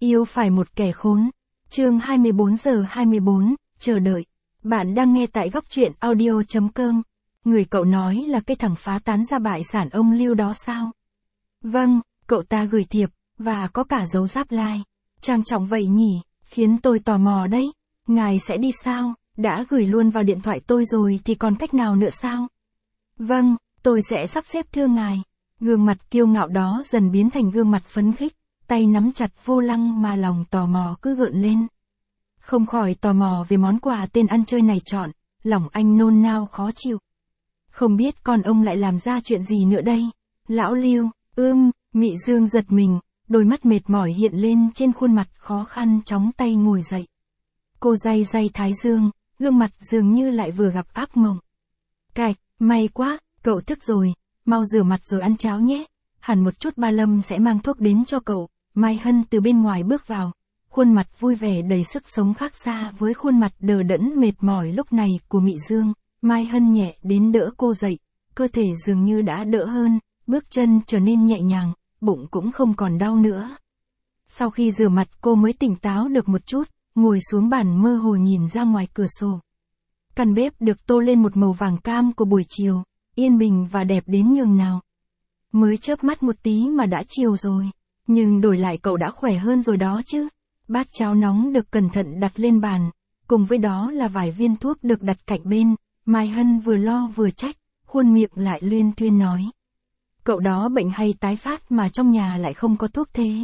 Yêu phải một kẻ khốn. Chương 24:24, chờ đợi. Bạn đang nghe tại góc truyện audio.com. Người cậu nói là cái thằng phá tán ra bại sản ông Lưu đó sao? Vâng, cậu ta gửi thiệp, và có cả dấu giáp like. Trang trọng vậy nhỉ, khiến tôi tò mò đấy. Ngài sẽ đi sao? Đã gửi luôn vào điện thoại tôi rồi thì còn cách nào nữa sao? Vâng, tôi sẽ sắp xếp thưa ngài. Gương mặt kiêu ngạo đó dần biến thành gương mặt phấn khích, tay nắm chặt vô lăng mà lòng tò mò cứ gợn lên. Không khỏi tò mò về món quà tên ăn chơi này chọn, lòng anh nôn nao khó chịu. Không biết con ông lại làm ra chuyện gì nữa đây? Lão Lưu, Mị Dương giật mình, đôi mắt mệt mỏi hiện lên trên khuôn mặt khó khăn chóng tay ngồi dậy. Cô day day thái dương, gương mặt dường như lại vừa gặp ác mộng. Cạch, may quá, cậu thức rồi, mau rửa mặt rồi ăn cháo nhé. Hẳn một chút ba Lâm sẽ mang thuốc đến cho cậu. Mai Hân từ bên ngoài bước vào, khuôn mặt vui vẻ đầy sức sống khác xa với khuôn mặt đờ đẫn mệt mỏi lúc này của Mị Dương. Mai Hân nhẹ đến đỡ cô dậy, cơ thể dường như đã đỡ hơn, bước chân trở nên nhẹ nhàng, bụng cũng không còn đau nữa. Sau khi rửa mặt cô mới tỉnh táo được một chút, ngồi xuống bàn mơ hồ nhìn ra ngoài cửa sổ. Căn bếp được tô lên một màu vàng cam của buổi chiều, yên bình và đẹp đến nhường nào. Mới chớp mắt một tí mà đã chiều rồi, nhưng đổi lại cậu đã khỏe hơn rồi đó chứ. Bát cháo nóng được cẩn thận đặt lên bàn, cùng với đó là vài viên thuốc được đặt cạnh bên. Mai Hân vừa lo vừa trách, khuôn miệng lại luyên thuyên nói. Cậu đó bệnh hay tái phát mà trong nhà lại không có thuốc thế.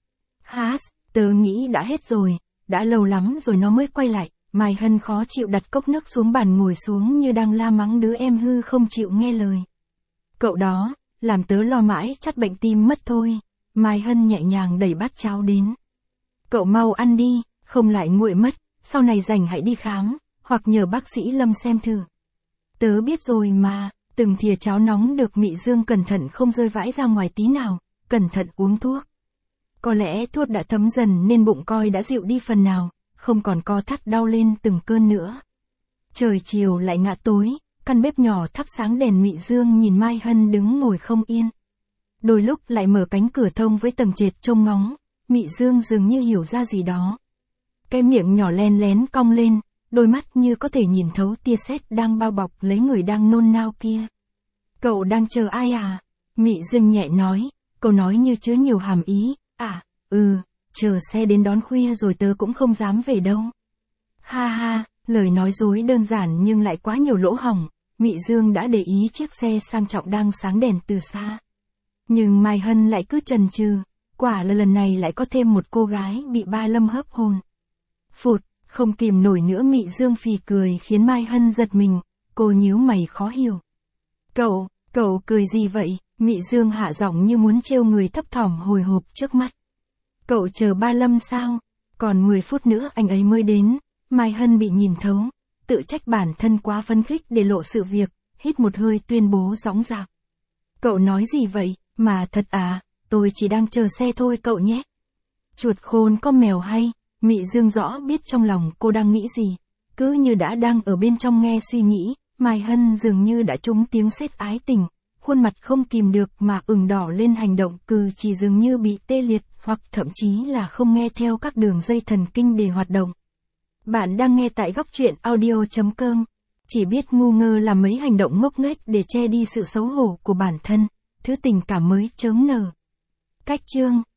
Tớ nghĩ đã hết rồi, đã lâu lắm rồi nó mới quay lại. Mai Hân khó chịu đặt cốc nước xuống bàn ngồi xuống như đang la mắng đứa em hư không chịu nghe lời. Cậu đó, làm tớ lo mãi chắc bệnh tim mất thôi. Mai Hân nhẹ nhàng đẩy bát cháo đến. Cậu mau ăn đi, không lại nguội mất, sau này rảnh hãy đi khám, hoặc nhờ bác sĩ Lâm xem thử. Tớ biết rồi mà, từng thìa cháo nóng được Mị Dương cẩn thận không rơi vãi ra ngoài tí nào, cẩn thận uống thuốc. Có lẽ thuốc đã thấm dần nên bụng coi đã dịu đi phần nào, không còn co thắt đau lên từng cơn nữa. Trời chiều lại ngả tối, căn bếp nhỏ thắp sáng đèn. Mị Dương nhìn Mai Hân đứng ngồi không yên. Đôi lúc lại mở cánh cửa thông với tầng trệt trông ngóng, Mị Dương dường như hiểu ra gì đó. Cái miệng nhỏ len lén cong lên, đôi mắt như có thể nhìn thấu tia sét đang bao bọc lấy người đang nôn nao kia. Cậu đang chờ ai à? Mị Dương nhẹ nói, câu nói như chứa nhiều hàm ý. Chờ xe đến đón khuya rồi tớ cũng không dám về đâu. Lời nói dối đơn giản nhưng lại quá nhiều lỗ hổng. Mị Dương đã để ý chiếc xe sang trọng đang sáng đèn từ xa. Nhưng Mai Hân lại cứ chần chừ, quả là lần này lại có thêm một cô gái bị ba Lâm hớp hồn. Không kìm nổi nữa Mị Dương phì cười khiến Mai Hân giật mình, cô nhíu mày khó hiểu. Cậu cười gì vậy? Mị Dương hạ giọng như muốn trêu người thấp thỏm hồi hộp trước mắt. Cậu chờ ba Lâm sao? Còn 10 phút nữa anh ấy mới đến. Mai Hân bị nhìn thấu, tự trách bản thân quá phấn khích để lộ sự việc, hít một hơi tuyên bố dõng dạc. Cậu nói gì vậy? Mà thật à, tôi chỉ đang chờ xe thôi cậu nhé. Chuột khôn có mèo hay? Mị Dương rõ biết trong lòng cô đang nghĩ gì. Cứ như đã đang ở bên trong nghe suy nghĩ, Mai Hân dường như đã trúng tiếng sét ái tình. Khuôn mặt không kìm được mà ửng đỏ lên, hành động cử chỉ dường như bị tê liệt, hoặc thậm chí là không nghe theo các đường dây thần kinh để hoạt động. Bạn đang nghe tại góc truyện audio.com. Chỉ biết ngu ngơ làm mấy hành động ngốc nghếch để che đi sự xấu hổ của bản thân. Thứ tình cảm mới chớm nở. Cách chương